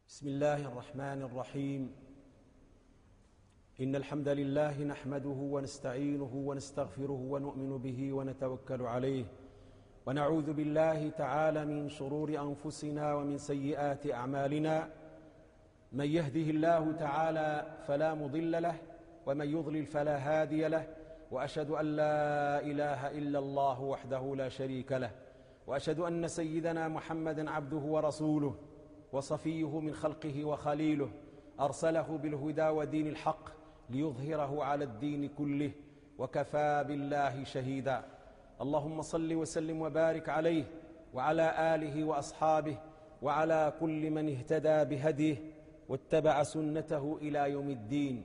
بسم الله الرحمن الرحيم. إن الحمد لله نحمده ونستعينه ونستغفره ونؤمن به ونتوكل عليه، ونعوذ بالله تعالى من شرور أنفسنا ومن سيئات أعمالنا. من يهده الله تعالى فلا مضل له، ومن يضلل فلا هادي له، وأشهد أن لا إله إلا الله وحده لا شريك له، وأشهد أن سيدنا محمدًا عبده ورسوله وصفيه من خلقه وخليله، أرسله بالهدى ودين الحق ليظهره على الدين كله، وكفى بالله شهيدا. اللهم صل وسلم وبارك عليه وعلى آله وأصحابه وعلى كل من اهتدى بهديه واتبع سنته إلى يوم الدين.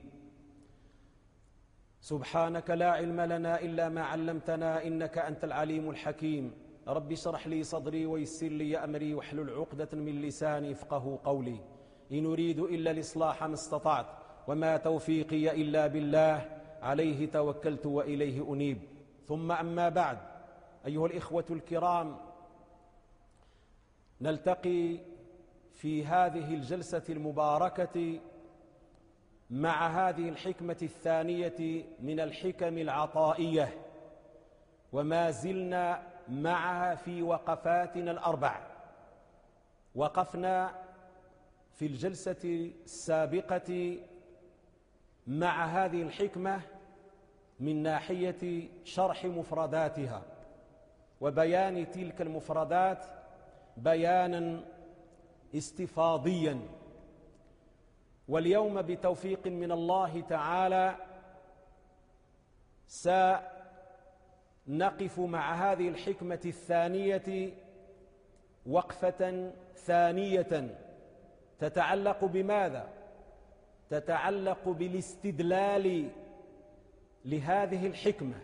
سبحانك لا علم لنا إلا ما علمتنا، إنك أنت العليم الحكيم. رب اشرح لي صدري ويسر لي أمري واحلل عقدة من لساني يفقهوا قولي. إن أريد إلا الإصلاح ما استطعت، وما توفيقي إلا بالله، عليه توكلت وإليه أنيب. ثم أما بعد، أيها الإخوة الكرام، نلتقي في هذه الجلسة المباركة مع هذه الحكمة الثانية من الحكم العطائية، وما زلنا معها في وقفاتنا الأربع. وقفنا في الجلسة السابقة مع هذه الحكمة من ناحية شرح مفرداتها وبيان تلك المفردات بيانا استفاضيا. واليوم بتوفيق من الله تعالى سنقف مع هذه الحكمة الثانية وقفة ثانية تتعلق بماذا؟ تتعلق بالاستدلال لهذه الحكمة،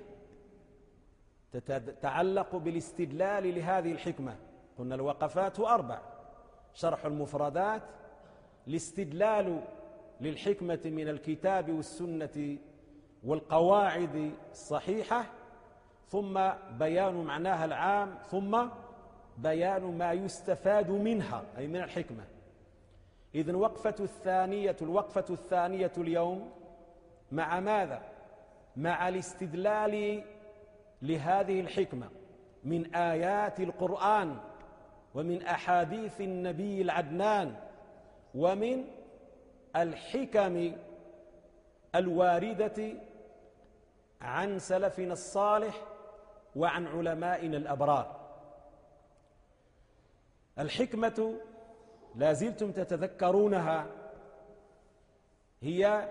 تتعلق بالاستدلال لهذه الحكمة. قلنا الوقفات أربع: شرح المفردات، الاستدلال للحكمة من الكتاب والسنة والقواعد الصحيحة، ثم بيان معناها العام، ثم بيان ما يستفاد منها أي من الحكمة. إذن الوقفة الثانية اليوم مع ماذا؟ مع الاستدلال لهذه الحكمة من آيات القرآن ومن أحاديث النبي العدنان ومن الحكم الواردة عن سلفنا الصالح وعن علمائنا الأبرار. الحكمة لا زلتم تتذكرونها، هي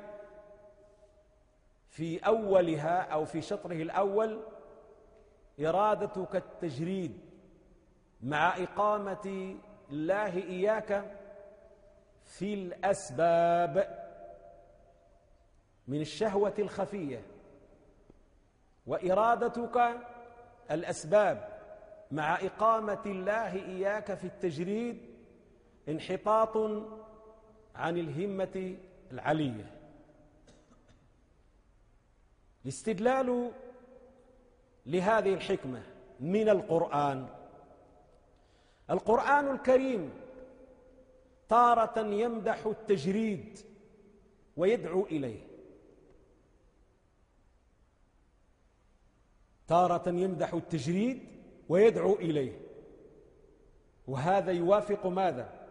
في أولها أو في شطره الأول إرادتك التجريد مع إقامة الله إياك في الأسباب من الشهوة الخفية، وإرادتك الأسباب مع إقامة الله إياك في التجريد انحطاط عن الهمة العلية. الاستدلال لهذه الحكمة من القرآن الكريم تارة يمدح التجريد ويدعو إليه، تارة يمدح التجريد ويدعو إليه، وهذا يوافق ماذا؟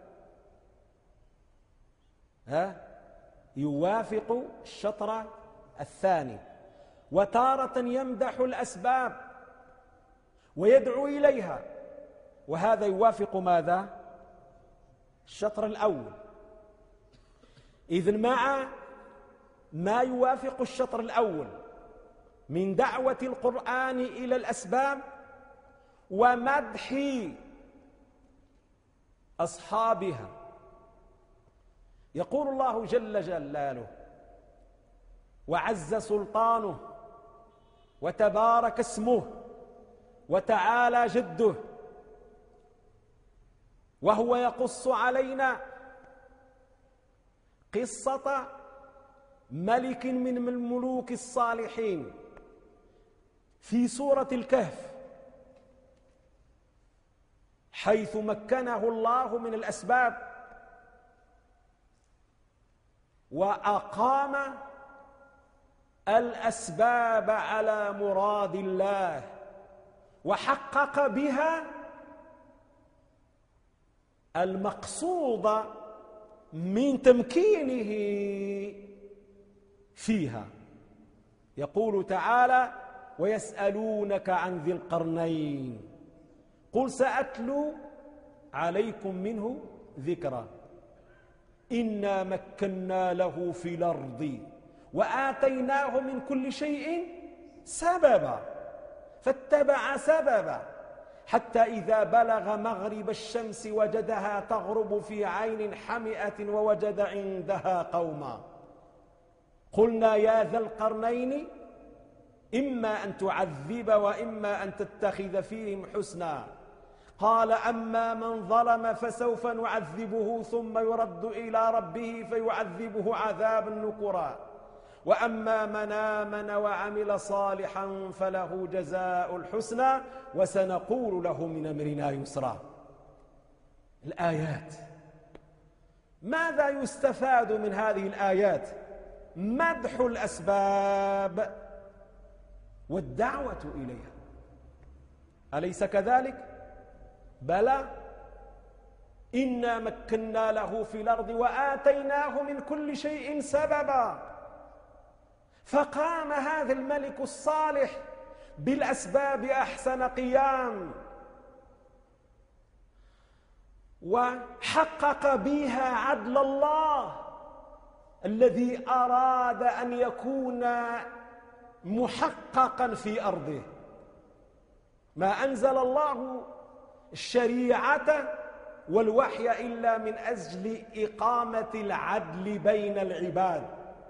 يوافق الشطر الثاني. وتارة يمدح الأسباب ويدعو إليها، وهذا يوافق ماذا؟ الشطر الأول. إذن مع ما يوافق الشطر الأول من دعوة القرآن إلى الأسباب ومدح أصحابها، يقول الله جل جلاله وعز سلطانه وتبارك اسمه وتعالى جده، وهو يقص علينا قصة ملك من الملوك الصالحين في سورة الكهف، حيث مكنه الله من الأسباب وأقام الأسباب على مراد الله وحقق بها المقصود من تمكينه فيها. يقول تعالى: ويسألونك عن ذي القرنين قل سأتلو عليكم منه ذكرا إنا مكنا له في الأرض وآتيناه من كل شيء سببا فاتبع سببا حتى إذا بلغ مغرب الشمس وجدها تغرب في عين حمئة ووجد عندها قوما قلنا يا ذا القرنين إما أن تعذب وإما أن تتخذ فيهم حسنا قال أما من ظلم فسوف نعذبه ثم يرد إلى ربه فيعذبه عذابا نكرا وأما من آمن وعمل صالحا فله جزاء الحسنى وسنقول له من أمرنا يسرا. الآيات، ماذا يستفاد من هذه الآيات؟ مدح الأسباب والدعوة إليها، أليس كذلك؟ بلى، إنا مكنا له في الأرض وآتيناه من كل شيء سببا. فقام هذا الملك الصالح بالأسباب أحسن قيام وحقق بها عدل الله الذي أراد أن يكون محققا في أرضه. ما أنزل الله الشريعة والوحي إلا من أجل إقامة العدل بين العباد.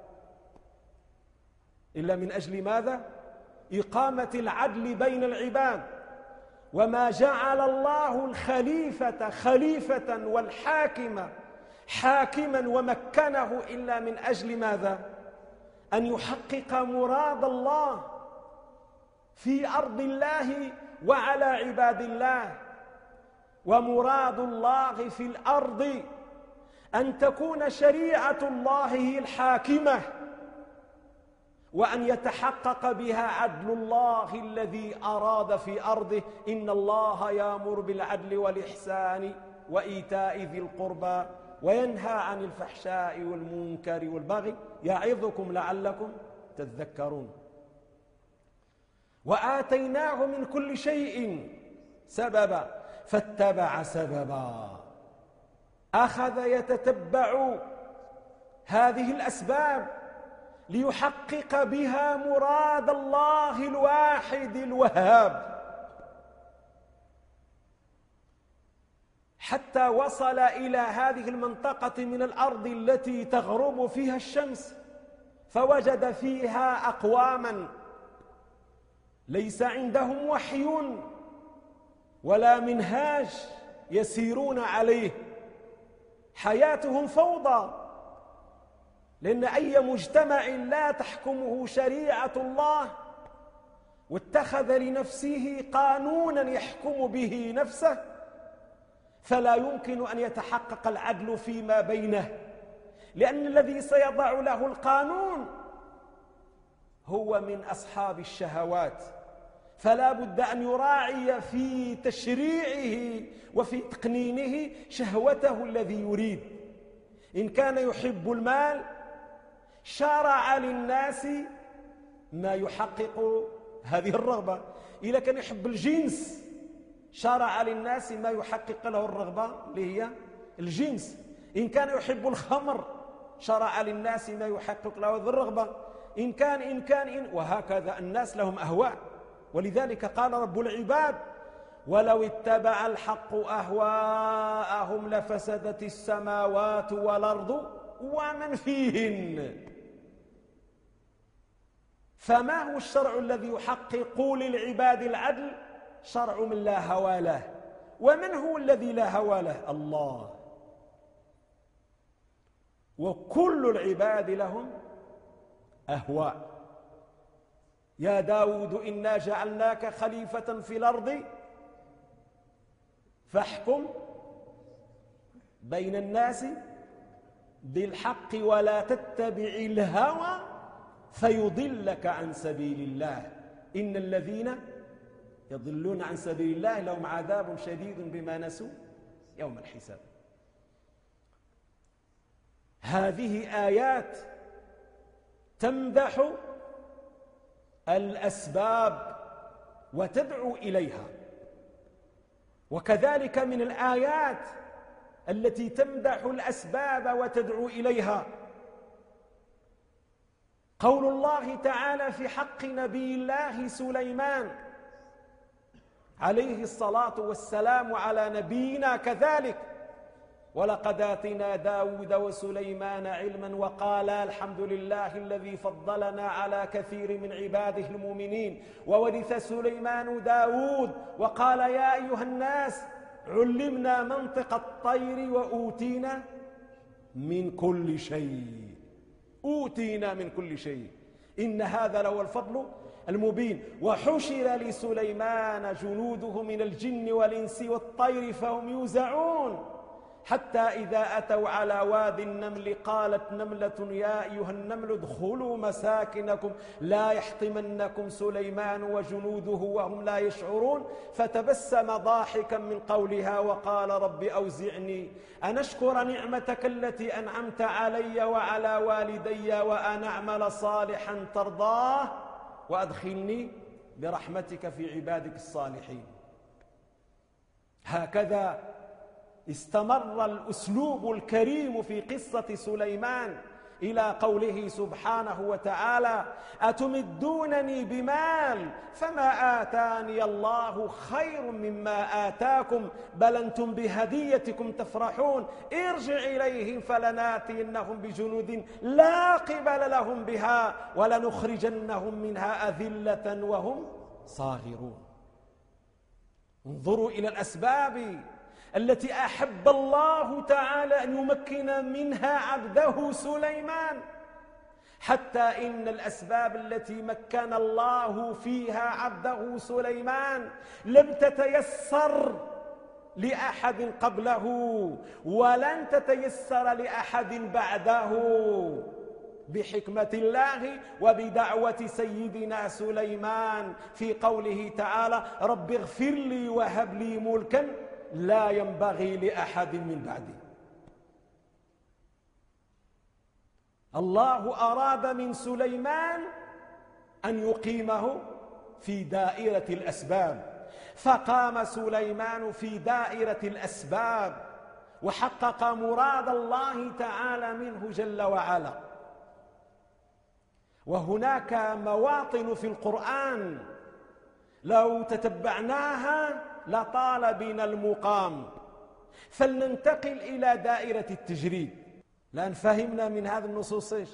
إلا من أجل ماذا؟ إقامة العدل بين العباد. وما جعل الله الخليفة خليفة والحاكم حاكما ومكنه إلا من أجل ماذا؟ أن يحقق مراد الله في أرض الله وعلى عباد الله. ومراد الله في الأرض أن تكون شريعة الله هي الحاكمة وأن يتحقق بها عدل الله الذي أراد في أرضه. إن الله يأمر بالعدل والإحسان وإيتاء ذي القربى وينهى عن الفحشاء والمنكر والبغي يعظكم لعلكم تذكرون. وآتيناه من كل شيء سببا فاتبع سببا، أخذ يتتبع هذه الأسباب ليحقق بها مراد الله الواحد الوهاب، حتى وصل إلى هذه المنطقة من الأرض التي تغرب فيها الشمس، فوجد فيها أقواما ليس عندهم وحي ولا منهاج يسيرون عليه، حياتهم فوضى، لأن أي مجتمع لا تحكمه شريعة الله واتخذ لنفسه قانونا يحكم به نفسه فلا يمكن أن يتحقق العدل فيما بينه، لأن الذي سيضع له القانون هو من أصحاب الشهوات، فلا بد أن يراعي في تشريعه وفي تقنينه شهوته الذي يريد. إن كان يحب المال شرع للناس ما يحقق هذه الرغبة، إذا كان يحب الجنس شرع للناس ما يحقق له الرغبة اللي هي الجنس. إن كان يحب الخمر شرع للناس ما يحقق له هذه الرغبة. إن كان وهكذا الناس لهم أهواء. ولذلك قال رب العباد: ولو اتبع الحق أهواءهم لفسدت السماوات والأرض ومن فيهن. فما هو الشرع الذي يحقق للعباد العدل؟ شرع من لا هوى له. ومن هو الذي لا هوى له؟ الله. وكل العباد لهم أهواء. يا داود إنا جعلناك خليفة في الأرض فاحكم بين الناس بالحق ولا تتبع الهوى فيضلك عن سبيل الله إن الذين يضلون عن سبيل الله لهم عذاب شديد بما نسوا يوم الحساب. هذه آيات تمدح الأسباب وتدعو إليها، وكذلك من الآيات التي تمدح الأسباب وتدعو إليها قول الله تعالى في حق نبي الله سليمان عليه الصلاة والسلام وعلى نبينا كذلك: ولقد آتينا داود وسليمان علما وقال الحمد لله الذي فضلنا على كثير من عباده المؤمنين وورث سليمان داود وقال يا أيها الناس علمنا منطق الطير وأوتينا من كل شيء. أوتينا من كل شيء، إن هذا لهو الفضل المبين. وحشر لسليمان جنوده من الجن والإنس والطير فهم يوزعون حتى إذا أتوا على وادي النمل قالت نملة يا أيها النمل ادخلوا مساكنكم لا يحطمنكم سليمان وجنوده وهم لا يشعرون فتبسم ضاحكا من قولها وقال رب أوزعني أن أشكر نعمتك التي أنعمت علي وعلى والدي وأن أعمل صالحا ترضاه وأدخلني برحمتك في عبادك الصالحين. هكذا استمر الأسلوب الكريم في قصة سليمان إلى قوله سبحانه وتعالى أتمدونني بمال فما آتاني الله خير مما آتاكم بل أنتم بهديتكم تفرحون ارجع إليهم فلناتينهم بجنود لا قبل لهم بها ولنخرجنهم منها أذلة وهم صاغرون. انظروا إلى الأسباب التي أحب الله تعالى أن يمكن منها عبده سليمان، حتى إن الأسباب التي مكن الله فيها عبده سليمان لم تتيسر لأحد قبله ولن تتيسر لأحد بعده بحكمة الله وبدعوة سيدنا سليمان في قوله تعالى رب اغفر لي وهب لي ملكا لا ينبغي لأحد من بعدي. الله أراد من سليمان أن يقيمه في دائرة الأسباب، فقام سليمان في دائرة الأسباب وحقق مراد الله تعالى منه جل وعلا. وهناك مواطن في القرآن لو تتبعناها لطال بنا المقام، فلننتقل إلى دائرة التجريد. لأن فهمنا من هذه النصوص إيش؟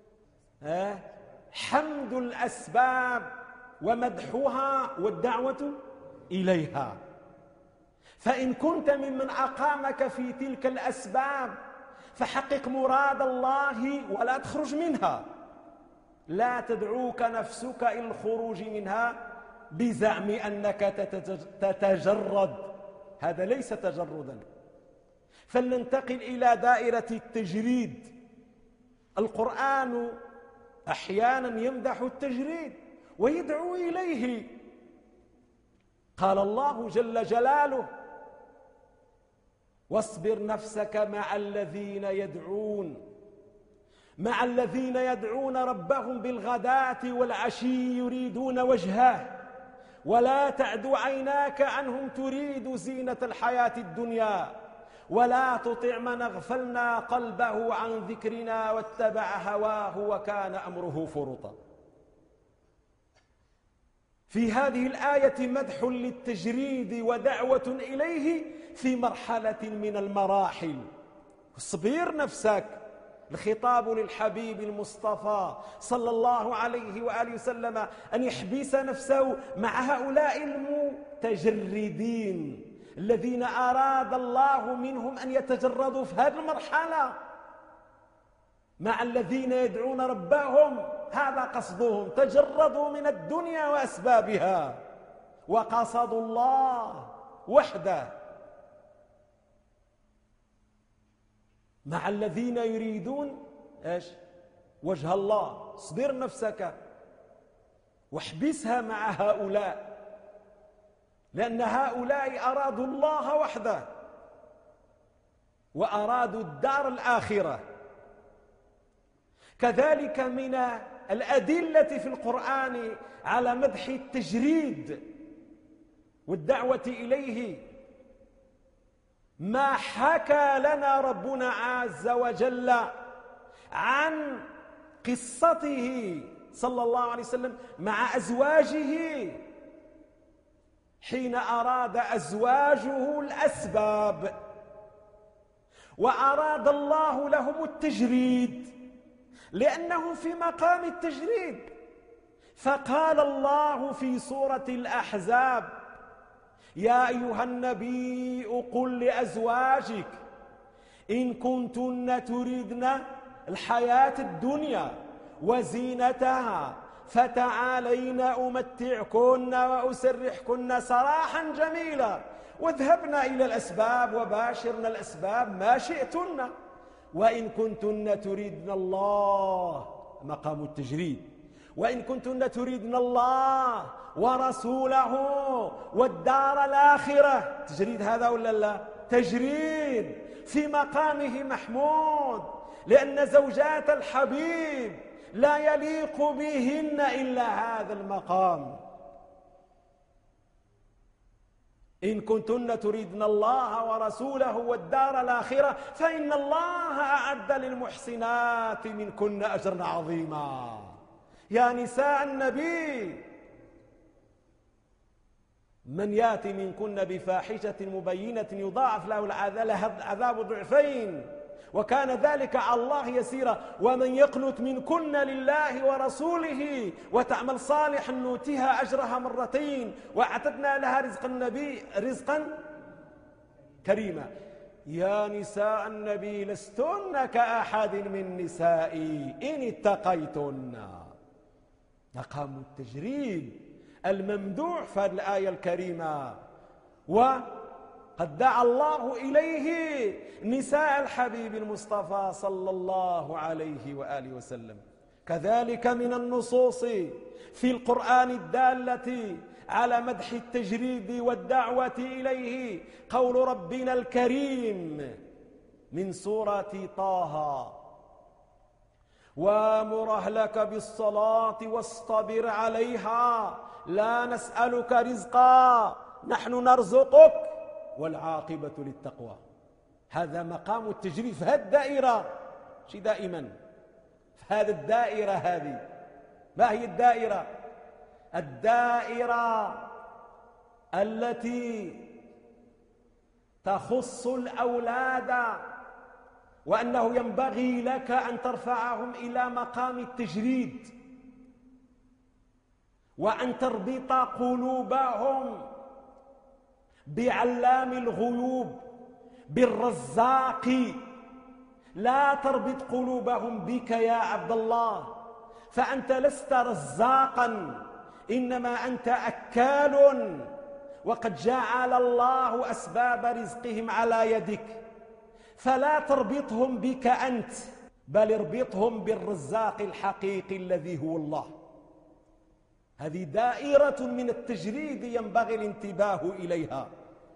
حمد الأسباب ومدحها والدعوة إليها. فإن كنت ممن أقامك في تلك الأسباب فحقق مراد الله ولا تخرج منها، لا تدعوك نفسك إلى الخروج منها بزعم أنك تتجرد، هذا ليس تجردا. فلننتقل إلى دائرة التجريد. القرآن أحيانا يمدح التجريد ويدعو إليه. قال الله جل جلاله واصبر نفسك مع الذين يدعون ربهم بالغداة والعشي يريدون وجهه ولا تعد عيناك عنهم تريد زينة الحياة الدنيا ولا تطع من اغفلنا قلبه عن ذكرنا واتبع هواه وكان أمره فرطا. في هذه الآية مدح للتجريد ودعوة إليه في مرحلة من المراحل. اصبر نفسك، الخطاب للحبيب المصطفى صلى الله عليه وآله وسلم أن يحبس نفسه مع هؤلاء المتجردين الذين أراد الله منهم أن يتجردوا في هذه المرحلة مع الذين يدعون ربهم، هذا قصدهم، تجردوا من الدنيا وأسبابها وقصدوا الله وحده. مع الذين يريدون ايش؟ وجه الله. اصبر نفسك واحبسها مع هؤلاء، لأن هؤلاء أرادوا الله وحده وأرادوا الدار الآخرة. كذلك من الأدلة في القرآن على مدح التجريد والدعوة إليه ما حكى لنا ربنا عز وجل عن قصته صلى الله عليه وسلم مع أزواجه حين أراد أزواجه الأسباب وأراد الله لهم التجريد لأنهم في مقام التجريد. فقال الله في سورة الأحزاب: يا أيها النبي قل لأزواجك إن كنتن تريدن الحياة الدنيا وزينتها فتعالين أمتعكن وأسرحكن سراحا جميلا واذهبنا إلى الأسباب وباشرن الأسباب ما شئتن وإن كنتن تريدن الله، مقام التجريد، وإن كنتن تريدن الله ورسوله والدار الآخرة. تجريد هذا ولا لا؟ تجريد في مقامه محمود، لأن زوجات الحبيب لا يليق بهن إلا هذا المقام. إن كنتن تريدن الله ورسوله والدار الآخرة فإن الله أعد للمحسنات منكن أجرا عظيما. يا نساء النبي من يأتي منكن بفاحشة مبينة يضاعف له العذاب ضعفين وكان ذلك على الله يسيرا ومن يقنت منكن لله ورسوله وتعمل صالحا نؤتها أجرها مرتين وأعتدنا لها رزقا كريما. يا نساء النبي لستن كأحد من نسائي إن اتقيتن. مقام التجريد الممدوح في هذه الآية الكريمة، وقد دعا الله إليه نساء الحبيب المصطفى صلى الله عليه وآله وسلم. كذلك من النصوص في القرآن الدالة على مدح التجريد والدعوة إليه قول ربنا الكريم من سورة طه: وامر أهلك بالصلاة واصطبر عليها لا نسألك رزقا نحن نرزقك والعاقبة للتقوى. هذا مقام التجريد في هذه الدائرة، شي دائما في هذه الدائرة. هذه ما هي الدائرة؟ الدائرة التي تخص الأولاد، وأنه ينبغي لك أن ترفعهم إلى مقام التجريد وأن تربط قلوبهم بعلام الغيوب بالرزاق. لا تربط قلوبهم بك يا عبد الله، فأنت لست رزاقا إنما أنت أكال، وقد جعل الله أسباب رزقهم على يدك. فلا تربطهم بك أنت بل اربطهم بالرزاق الحقيقي الذي هو الله. هذه دائرة من التجريد ينبغي الانتباه إليها.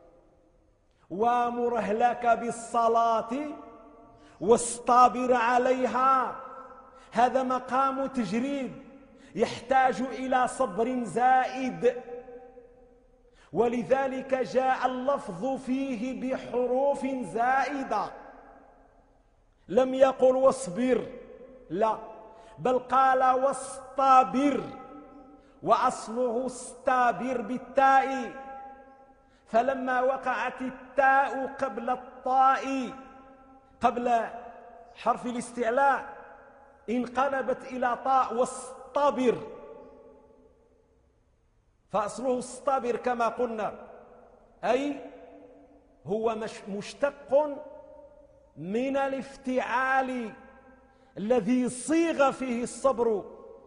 وامر أهلك بالصلاة واصطبر عليها، هذا مقام تجريد يحتاج إلى صبر زائد، ولذلك جاء اللفظ فيه بحروف زائدة. لم يقل واصبر، لا، بل قال واصطبر، وأصله استابر بالتاء، فلما وقعت التاء قبل الطاء قبل حرف الاستعلاء انقلبت إلى طاء واصطبر، فأصله استبر كما قلنا، أي هو مشتق من الافتعال الذي صيغ فيه الصبر.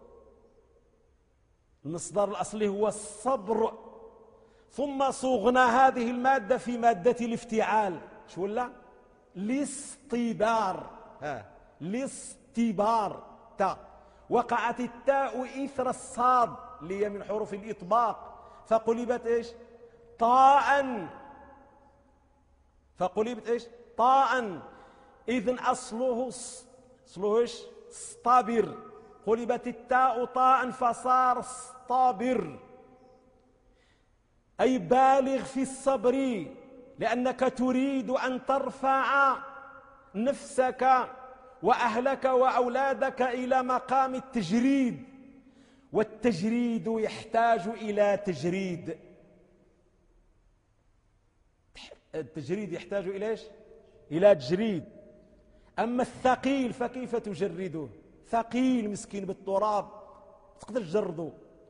المصدر الأصلي هو الصبر، ثم صوغنا هذه المادة في مادة الافتعال. شو ولا؟ الاصطبار. الاصطبار تاء، وقعت التاء إثر الصاد اللي هي من حروف الإطباق فقلبت إيش؟ طاء. فقلبت إيش؟ طاء. إذن أصله إيش؟ اصطبر. قلبت التاء طاء فصار اصطبر، أي بالغ في الصبر، لأنك تريد أن ترفع نفسك وأهلك وأولادك إلى مقام التجريد، والتجريد يحتاج إلى تجريد. التجريد يحتاج إلى إيش؟ إلى تجريد. أما الثقيل فكيف تجرده؟ ثقيل مسكين بالتراب تقدر تجرده.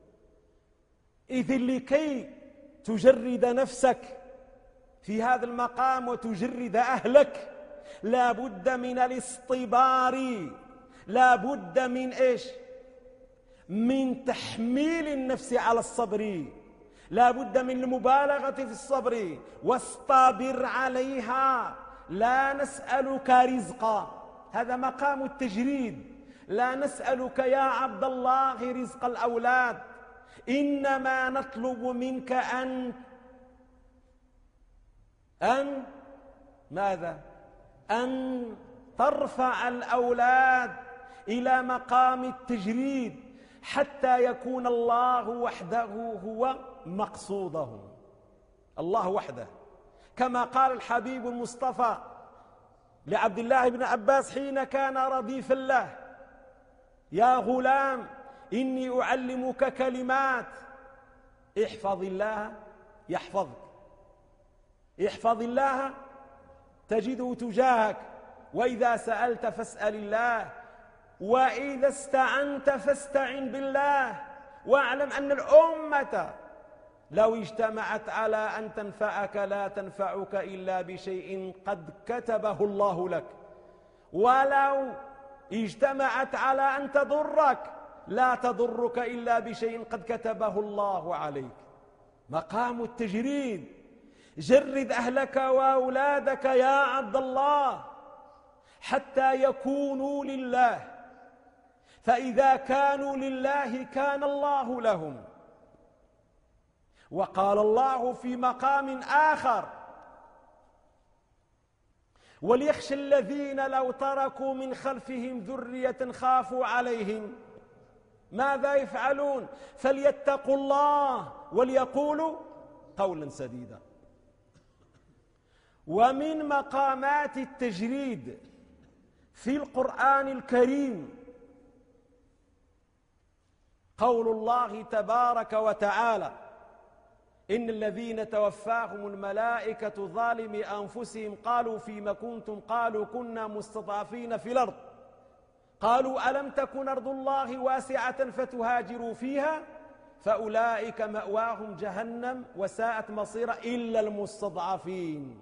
إذن لكي تجرد نفسك في هذا المقام وتجرد أهلك لا بد من الاصطبار، لا بد من إيش؟ من تحميل النفس على الصبر، لا بد من المبالغة في الصبر. واصطبر عليها، لا نسألك رزقا، هذا مقام التجريد. لا نسألك يا عبد الله رزق الأولاد، إنما نطلب منك أن ماذا؟ أن ترفع الأولاد إلى مقام التجريد حتى يكون الله وحده هو مقصودهم. الله وحده، كما قال الحبيب المصطفى لعبد الله بن عباس حين كان رديفا له: يا غلام إني أعلمك كلمات، احفظ الله يحفظك، احفظ الله تجده تجاهك، وإذا سألت فاسأل الله، وإذا استعنت فاستعن بالله. واعلم أن الأمة لو اجتمعت على أن تنفعك لا تنفعك إلا بشيء قد كتبه الله لك، ولو اجتمعت على أن تضرك لا تضرك إلا بشيء قد كتبه الله عليك. مقام التجريد. جرد أهلك وأولادك يا عبد الله حتى يكونوا لله، فإذا كانوا لله كان الله لهم. وقال الله في مقام آخر: وليخشى الذين لو تركوا من خلفهم ذرية خافوا عليهم ماذا يفعلون؟ فليتقوا الله وليقولوا قولا سديدا. ومن مقامات التجريد في القرآن الكريم قول الله تبارك وتعالى: إن الذين توفاهم الملائكة ظالمي أنفسهم قالوا فيما كنتم؟ قالوا كنا مستضعفين في الأرض، قالوا ألم تكن أرض الله واسعة فتهاجروا فيها فأولئك مأواهم جهنم وساءت مصيرا إلا المستضعفين.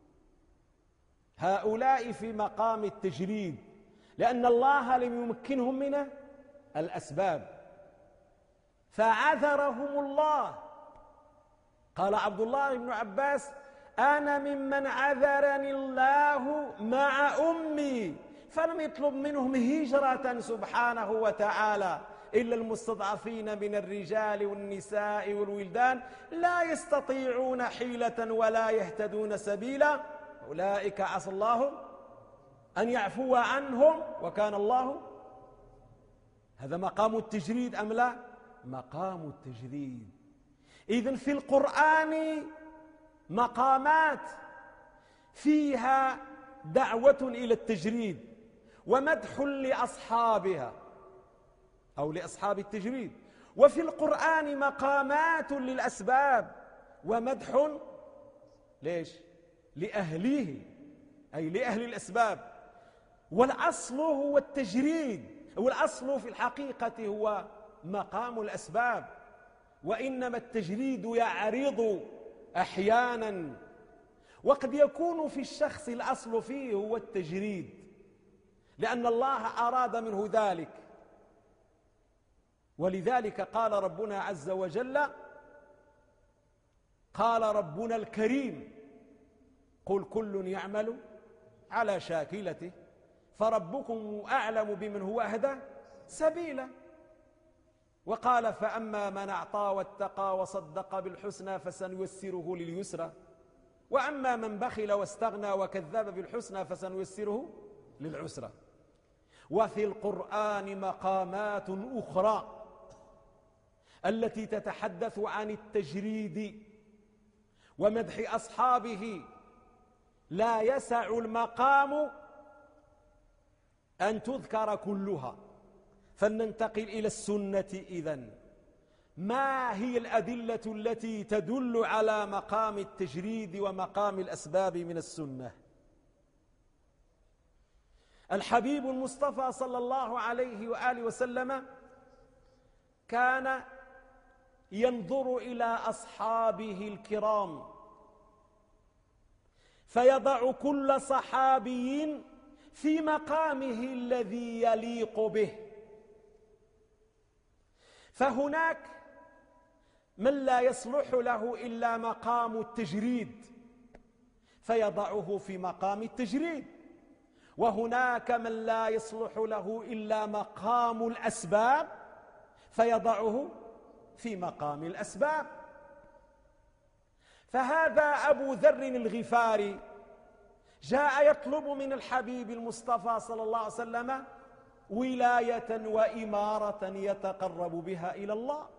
هؤلاء في مقام التجريد لأن الله لم يمكنهم من الأسباب فعذرهم الله. قال عبد الله بن عباس: أنا ممن عذرني الله مع أمي، فلم يطلب منهم هجرة سبحانه وتعالى إلا المستضعفين من الرجال والنساء والولدان لا يستطيعون حيلة ولا يهتدون سبيلا، أولئك عسى الله أن يعفو عنهم وكان الله. هذا مقام التجريد أم لا؟ مقام التجريد. إذن في القرآن مقامات فيها دعوة إلى التجريد ومدح لأصحابها أو لأصحاب التجريد، وفي القرآن مقامات للأسباب ومدح ليش؟ لأهليه، أي لأهل الأسباب. والأصل هو التجريد، والأصل في الحقيقة هو مقام الأسباب، وإنما التجريد يعرض أحيانا، وقد يكون في الشخص الأصل فيه هو التجريد لأن الله أراد منه ذلك. ولذلك قال ربنا عز وجل: قال ربنا الكريم: قل كل يعمل على شاكلته، فربكم أعلم بمن هو أهدى سبيلا. وقال فأما من أعطى واتقى وصدق بالحسنى فسنيسره لليسرى، وأما من بخل واستغنى وكذب بالحسنى فسنيسره للعسرى. وفي القرآن مقامات أخرى التي تتحدث عن التجريد ومدح أصحابه، لا يسع المقام أن تذكر كلها، فلننتقل إلى السنة إذن. ما هي الأدلة التي تدل على مقام التجريد ومقام الأسباب من السنة؟ الحبيب المصطفى صلى الله عليه وآله وسلم كان ينظر إلى أصحابه الكرام فيضع كل صحابي في مقامه الذي يليق به. فهناك من لا يصلح له إلا مقام التجريد فيضعه في مقام التجريد، وهناك من لا يصلح له إلا مقام الأسباب فيضعه في مقام الأسباب. فهذا أبو ذر الغفاري جاء يطلب من الحبيب المصطفى صلى الله عليه وسلم ولاية وإمارة يتقرب بها إلى الله،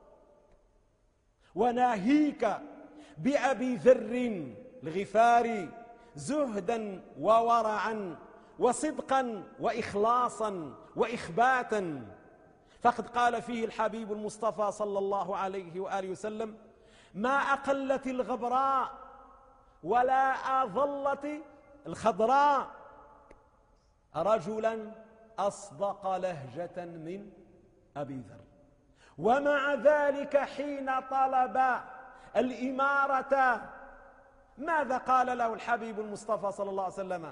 وناهيك بأبي ذر الغفاري زهدا وورعا وصدقا وإخلاصا وإخباتا. فقد قال فيه الحبيب المصطفى صلى الله عليه وآله وسلم: ما أقلت الغبراء ولا أظلت الخضراء رجلا أصدق لهجة من أبي ذر. ومع ذلك حين طلب الإمارة ماذا قال له الحبيب المصطفى صلى الله عليه وسلم؟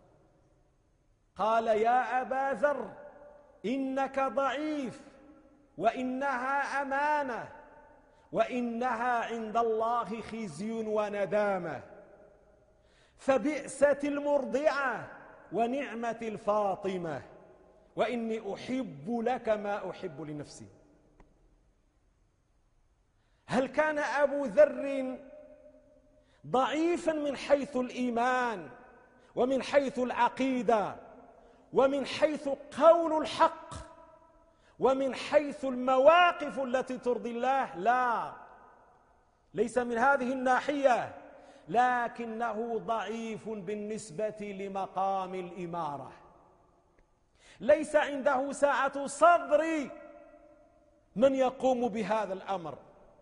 قال: يا أبا ذر إنك ضعيف، وإنها أمانة، وإنها عند الله خزي وندامة، فبئست المرضعة ونعمة الفاطمة، وإني أحب لك ما أحب لنفسي. هل كان أبو ذر ضعيفا من حيث الإيمان ومن حيث العقيدة ومن حيث قول الحق ومن حيث المواقف التي ترضي الله؟ لا، ليس من هذه الناحية، لكنه ضعيف بالنسبة لمقام الإمارة. ليس عنده سعة صدر من يقوم بهذا الأمر،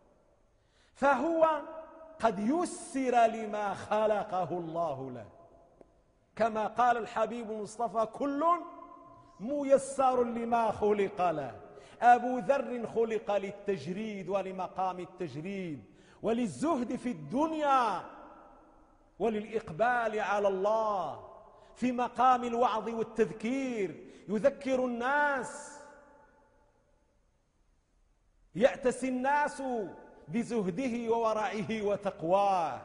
فهو قد يسر لما خلقه الله له، كما قال الحبيب المصطفى: كل ميسر لما خلق له. أبو ذر خلق للتجريد ولمقام التجريد وللزهد في الدنيا وللإقبال على الله في مقام الوعظ والتذكير، يذكر الناس، يأتسي الناس بزهده وورعه وتقواه.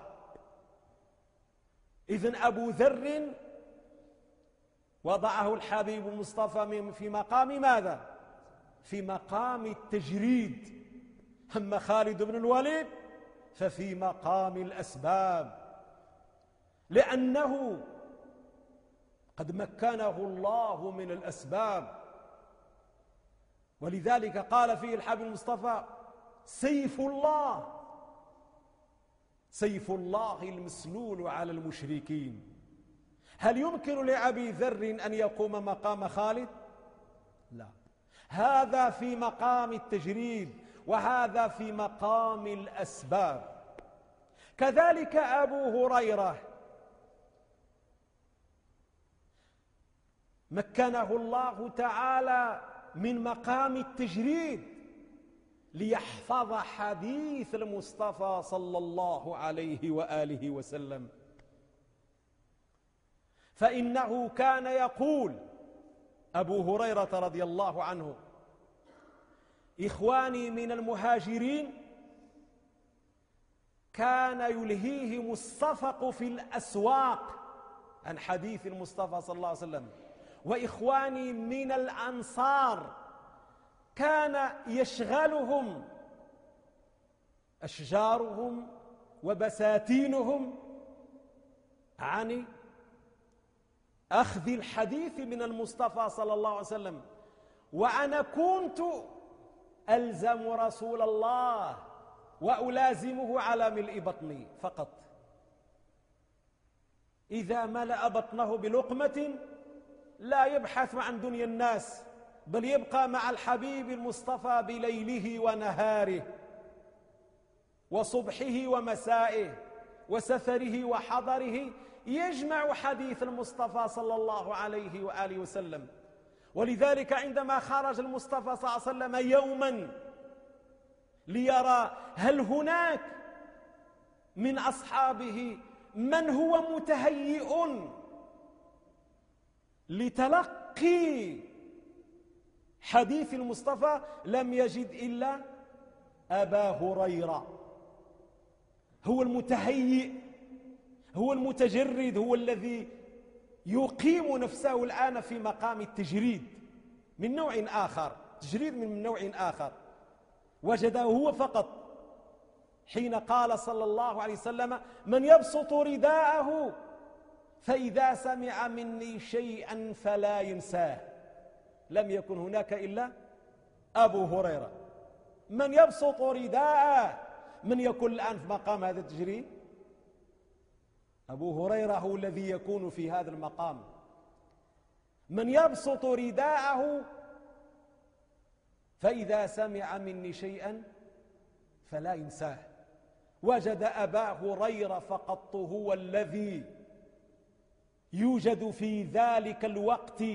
إذن أبو ذر وضعه الحبيب المصطفى في مقام ماذا؟ في مقام التجريد. أما خالد بن الوليد ففي مقام الأسباب، لأنه قد مكنه الله من الأسباب. ولذلك قال فيه الحبيب المصطفى: سيف الله، سيف الله المسلول على المشركين. هل يمكن لأبي ذر أن يقوم مقام خالد؟ لا، هذا في مقام التجريد وهذا في مقام الأسباب. كذلك أبو هريرة مكنه الله تعالى من مقام التجريد ليحفظ حديث المصطفى صلى الله عليه وآله وسلم، فإنه كان يقول أبو هريرة رضي الله عنه: إخواني من المهاجرين كان يلهيهم الصفق في الأسواق عن حديث المصطفى صلى الله عليه وسلم. وإخواني من الأنصار كان يشغلهم أشجارهم وبساتينهم عن أخذ الحديث من المصطفى صلى الله عليه وسلم، وأنا كنت ألزم رسول الله وألازمه على ملء بطني فقط. إذا ملأ بطنه بلقمة لا يبحث عن دنيا الناس، بل يبقى مع الحبيب المصطفى بليله ونهاره وصبحه ومسائه وسفره وحضره، يجمع حديث المصطفى صلى الله عليه وآله وسلم. ولذلك عندما خرج المصطفى صلى الله عليه وسلم يوما ليرى هل هناك من أصحابه من هو متهيئ لتلقي حديث المصطفى، لم يجد إلا أبا هريرة. هو المتهيئ، هو المتجرد، هو الذي يقيم نفسه الآن في مقام التجريد من نوع آخر، تجريد من نوع آخر. وجده هو فقط حين قال صلى الله عليه وسلم: من يبسط رداءه فإذا سمع مني شيئا فلا ينساه. لم يكن هناك إلا أبو هريرة. من يبسط رداءه، من يكون الآن في مقام هذا التجريد؟ أبو هريرة هو الذي يكون في هذا المقام. من يبسط رداءه فإذا سمع مني شيئا فلا ينساه. وجد أبا هريرة فقط هو الذي يوجد في ذلك الوقت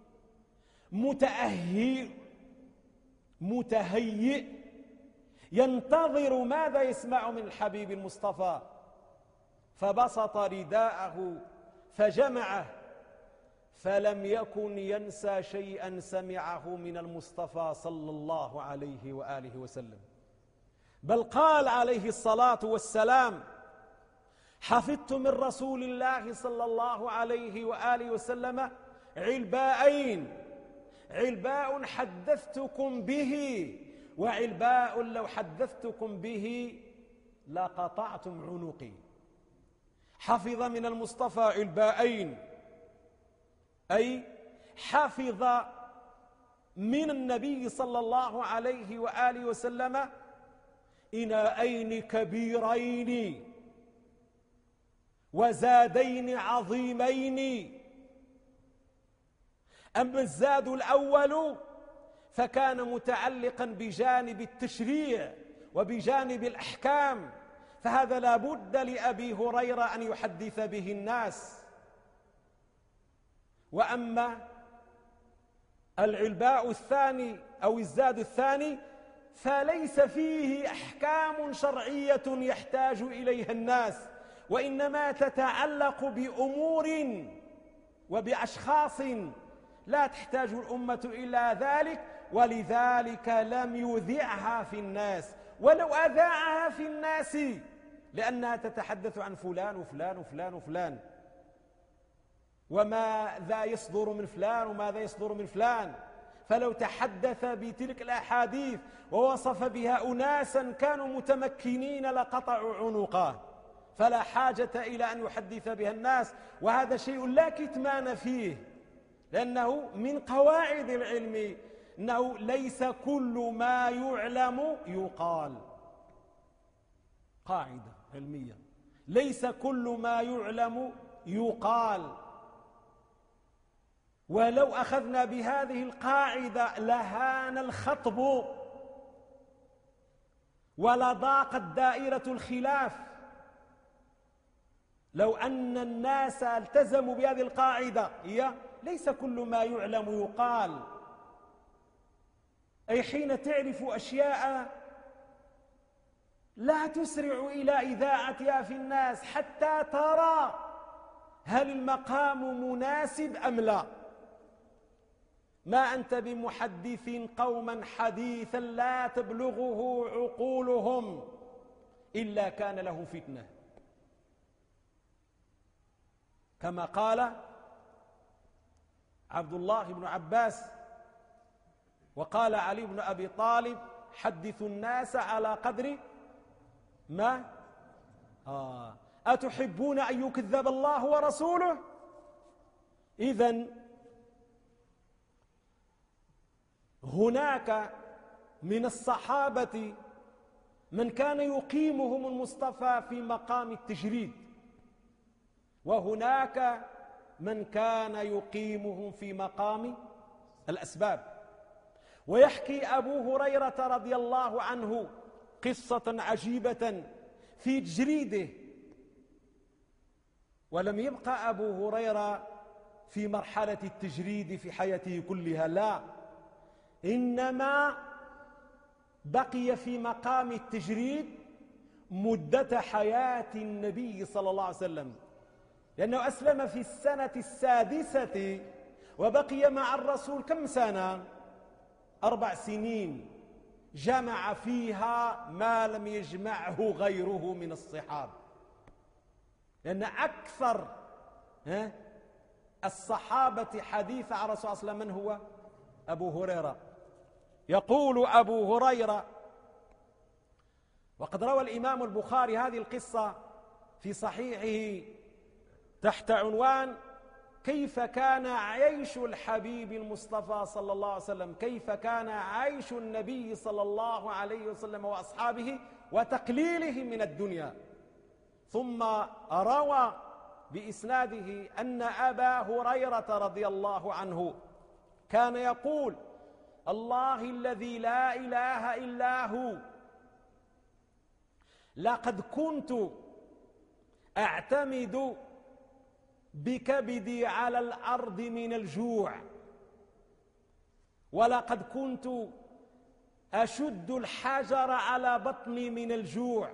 متهيئ ينتظر ماذا يسمع من الحبيب المصطفى، فبسط رداءه فجمعه، فلم يكن ينسى شيئا سمعه من المصطفى صلى الله عليه وآله وسلم. بل قال عليه الصلاة والسلام: حفظت من رسول الله صلى الله عليه وآله وسلم علباءين، علباء حدثتكم به، وعلباء لو حدثتكم به لقطعتم عنقي. حفظ من المصطفى علباءين، أي حفظ من النبي صلى الله عليه وآله وسلم إناءين كبيرين وزادين عظيمين. أما الزاد الأول فكان متعلقا بجانب التشريع وبجانب الأحكام، فهذا لا بد لأبي هريرة أن يحدث به الناس. وأما العلباء الثاني أو الزاد الثاني فليس فيه أحكام شرعية يحتاج إليها الناس، وإنما تتعلق بأمور وبأشخاص لا تحتاج الأمة إلى ذلك، ولذلك لم يذعها في الناس، ولو أذاعها في الناس لأنها تتحدث عن فلان وفلان وفلان وفلان، وماذا يصدر من فلان وماذا يصدر من فلان. فلو تحدث بتلك الأحاديث ووصف بها أناسا كانوا متمكنين لقطعوا عنقه، فلا حاجة إلى أن يحدث بها الناس. وهذا شيء لا كتمان فيه، لأنه من قواعد العلم أنه ليس كل ما يعلم يقال. قاعدة علمية: ليس كل ما يعلم يقال. ولو أخذنا بهذه القاعدة لهان الخطب ولضاقت دائرة الخلاف. لو أن الناس التزموا بهذه القاعدة، هي ليس كل ما يعلم يقال، أي حين تعرف أشياء لا تسرع إلى إذاعتها في الناس حتى ترى هل المقام مناسب أم لا. ما أنت بمحدث قوما حديثا لا تبلغه عقولهم إلا كان له فتنة. كما قال عبد الله بن عباس وقال علي بن أبي طالب: حدثوا الناس على قدر ما أتحبون أن يكذب الله ورسوله؟ إذن هناك من الصحابة من كان يقيمهم المصطفى في مقام التجريد، وهناك من كان يقيمهم في مقام الأسباب. ويحكي أبو هريرة رضي الله عنه قصة عجيبة في تجريده. ولم يبقى أبو هريرة في مرحلة التجريد في حياته كلها، لا، إنما بقي في مقام التجريد مدة حياة النبي صلى الله عليه وسلم، لأنه أسلم في السنة 6 وبقي مع الرسول كم سنة؟ 4 سنين، جمع فيها ما لم يجمعه غيره من الصحابة، لأن أكثر الصحابة حديث عن الرسول صلى الله عليه وسلم من هو؟ أبو هريرة. يقول أبو هريرة، وقد روى الإمام البخاري هذه القصة في صحيحه تحت عنوان: كيف كان عيش الحبيب المصطفى صلى الله عليه وسلم، كيف كان عيش النبي صلى الله عليه وسلم وأصحابه وتقليلهم من الدنيا. ثم روى بإسناده أن أبا هريرة رضي الله عنه كان يقول: الله الذي لا إله إلا هو، لقد كنت أعتمد بكبدي على الأرض من الجوع، ولقد كنت أشد الحجر على بطني من الجوع،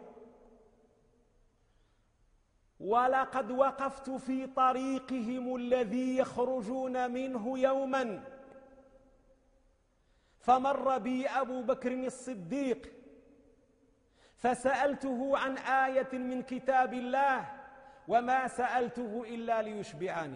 ولقد وقفت في طريقهم الذي يخرجون منه يوما، فمر بي أبو بكر الصديق فسألته عن آية من كتاب الله، وما سألته إلا ليشبعني.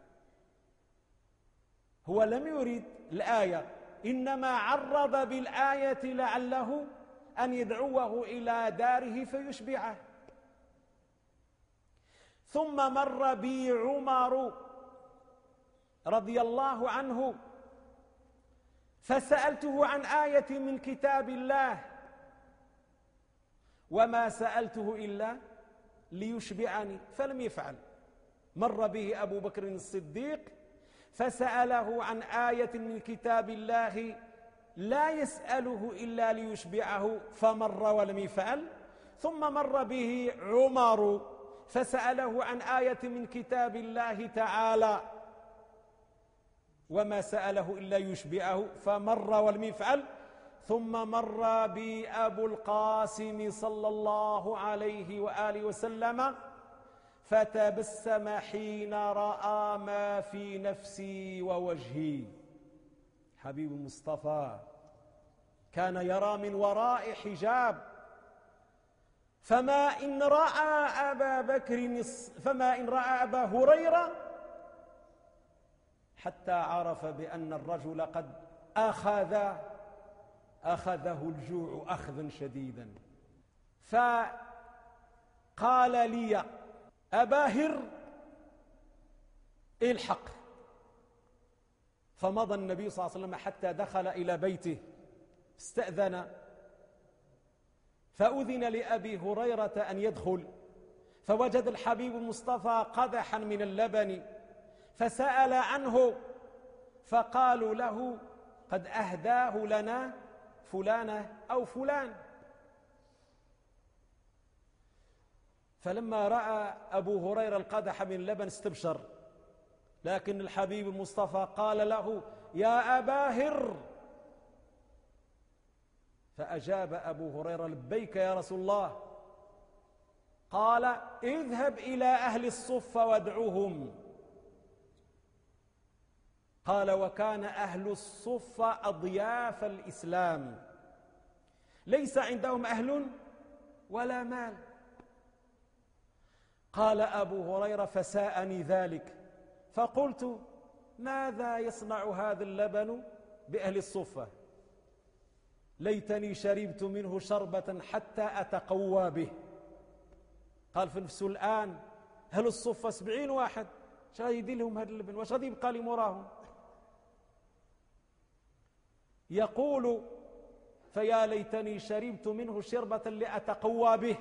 هو لم يرد الآية، إنما عرض بالآية لعله أن يدعوه إلى داره فيشبعه. ثم مر بي عمر رضي الله عنه فسألته عن آية من كتاب الله، وما سألته إلا ليشبعني، فلم يفعل. مر به أبو بكر الصديق فسأله عن آية من كتاب الله لا يسأله إلا ليشبعه، فمر ولم يفعل. ثم مر به عمر فسأله عن آية من كتاب الله تعالى، وما سأله إلا يشبعه، فمر ولم يفعل. ثم مر بأبو القاسم صلى الله عليه وآله وسلم فتبسم حين رأى ما في نفسي ووجهي. حبيب المصطفى كان يرى من وراء حجاب، فما إن رأى أبا هريرة حتى عرف بأن الرجل قد أخذه الجوع أخذا شديدا، فقال لي: أبا هر الحق. فمضى النبي صلى الله عليه وسلم حتى دخل إلى بيته، استأذن، فأذن لأبي هريرة أن يدخل، فوجد الحبيب المصطفى قدحا من اللبن، فسأل عنه، فقالوا له: قد أهداه لنا فلانة أو فلان. فلما رأى أبو هريرة القدح من اللبن استبشر، لكن الحبيب المصطفى قال له: يا أبا هر. فأجاب أبو هريرة: لبيك يا رسول الله. قال: اذهب إلى أهل الصفة وادعوهم. قال: وكان أهل الصفة أضياف الإسلام، ليس عندهم أهل ولا مال. قال أبو هريرة: فساءني ذلك، فقلت: ماذا يصنع هذا اللبن بأهل الصفة؟ ليتني شربت منه شربة حتى أتقوى به. قال في نفسه: الآن أهل الصفة 70 واحد، اش غادي يدير لهم هذا اللبن؟ واش غادي يبقى لي موراهم؟ يقول: فيا ليتني شربت منه شربة لأتقوى به.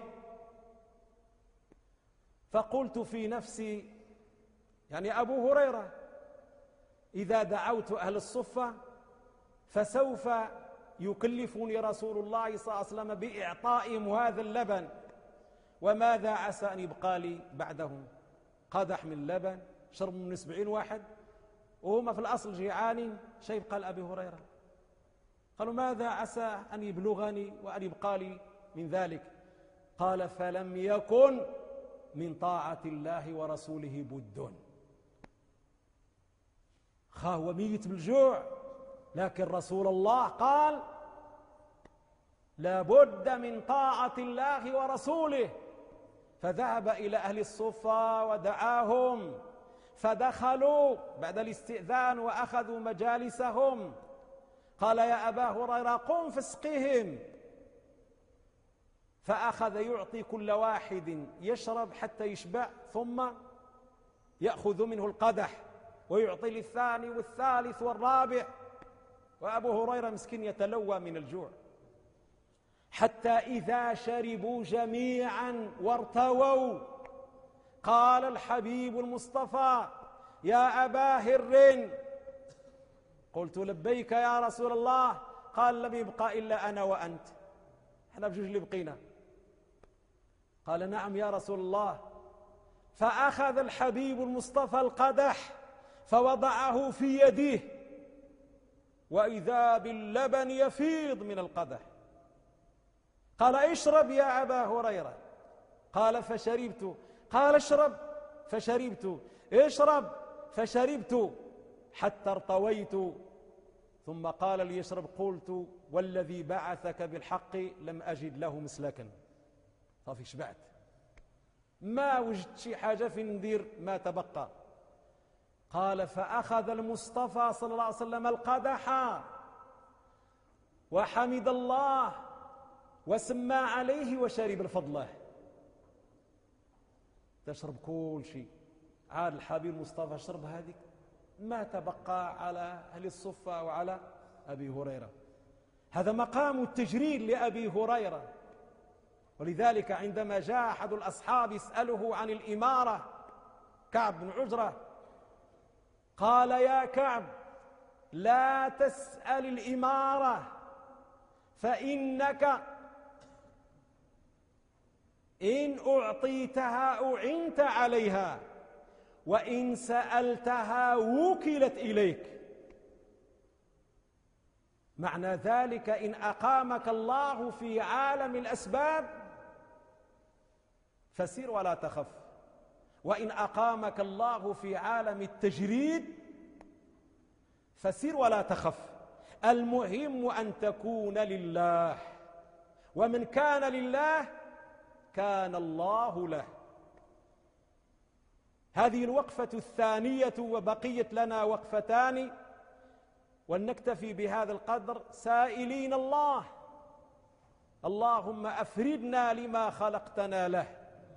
فقلت في نفسي، يعني أبو هريرة، إذا دعوت أهل الصفة فسوف يكلفني رسول الله صلى الله عليه وسلم بإعطائهم هذا اللبن، وماذا عسى أن يبقى لي بعدهم؟ قدح من لبن شرب من 70 واحد وهم في الأصل جيعانين، شيء يبقى لأبي هريرة؟ قالوا: ماذا عسى أن يبلغني وأن يبقى لي من ذلك؟ قال: فلم يكن من طاعة الله ورسوله بد. هو ميت بالجوع، لكن رسول الله قال: لا بد من طاعة الله ورسوله. فذهب إلى أهل الصفة ودعاهم، فدخلوا بعد الاستئذان وأخذوا مجالسهم. قال: يا أبا هريرة، قم فاسقهم. فأخذ يعطي كل واحد يشرب حتى يشبع، ثم يأخذ منه القدح ويعطي للثاني والثالث والرابع، وأبو هريرة مسكين يتلوى من الجوع، حتى إذا شربوا جميعا وارتووا قال الحبيب المصطفى: يا أبا هر. قلت: لبيك يا رسول الله. قال: لم يبقى إلا أنا وأنت، احنا بجوج اللي بقينا. قال: نعم يا رسول الله. فأخذ الحبيب المصطفى القدح فوضعه في يده، وإذا باللبن يفيض من القدح. قال: اشرب يا أبا هريرة. قال: فشربت. قال: اشرب. فشربت. اشرب. فشربت حتى ارتويت. ثم قال لي: اشرب. قلت: والذي بعثك بالحق لم أجد له مسلكا. صافي شبعت، ما وجدت شي حاجة فين ندير ما تبقى. قال: فأخذ المصطفى صلى الله عليه وسلم القدح وحمد الله وسمى عليه وشرب الفضله. تشرب كل شيء. عاد الحبيب المصطفى شرب هذيك، ما تبقى على أهل الصفة وعلى أبي هريرة. هذا مقام التجريد لأبي هريرة. ولذلك عندما جاء أحد الأصحاب يسأله عن الإمارة، كعب بن عجرة، قال: يا كعب، لا تسأل الإمارة، فإنك إن أعطيتها أعنت عليها، وإن سألتها وكلت إليك. معنى ذلك: إن أقامك الله في عالم الأسباب فسير ولا تخف، وإن أقامك الله في عالم التجريد فسير ولا تخف. المهم أن تكون لله، ومن كان لله كان الله له. هذه الوقفة الثانية، وبقيت لنا وقفتان، ولنكتفي بهذا القدر سائلين الله: اللهم أفردنا لما خلقتنا له،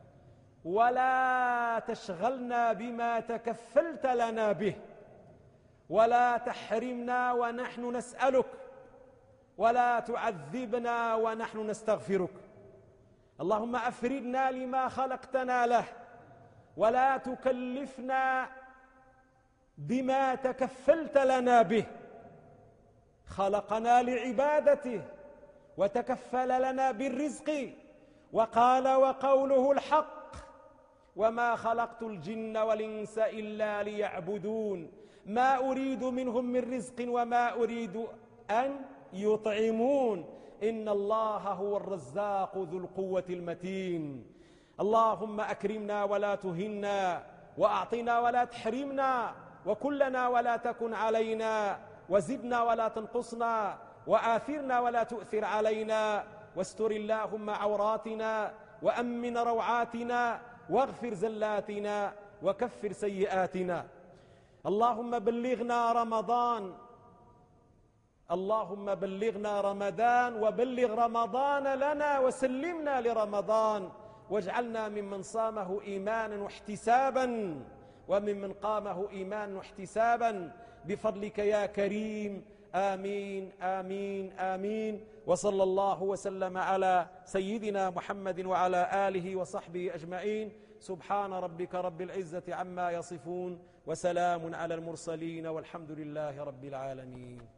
ولا تشغلنا بما تكفلت لنا به، ولا تحرمنا ونحن نسألك، ولا تعذبنا ونحن نستغفرك. اللهم أفردنا لما خلقتنا له، ولا تكلفنا بما تكفلت لنا به. خلقنا لعبادته وتكفل لنا بالرزق، وقال وقوله الحق: وما خلقت الجن والإنس إلا ليعبدون ما أريد منهم من رزق وما أريد أن يطعمون إن الله هو الرزاق ذو القوة المتين. اللهم أكرمنا ولا تهنا، وأعطنا ولا تحرمنا، وكلنا ولا تكن علينا، وزدنا ولا تنقصنا، وآثرنا ولا تؤثر علينا، واستر اللهم عوراتنا، وأمن روعاتنا، واغفر زلاتنا وكفر سيئاتنا. اللهم بلغنا رمضان، اللهم بلغنا رمضان وبلغ رمضان لنا وسلمنا لرمضان، واجعلنا ممن صامه إيمانا واحتسابا وممن قامه إيمانا واحتسابا بفضلك يا كريم. آمين آمين آمين. وصلى الله وسلم على سيدنا محمد وعلى آله وصحبه أجمعين. سبحان ربك رب العزة عما يصفون، وسلام على المرسلين، والحمد لله رب العالمين.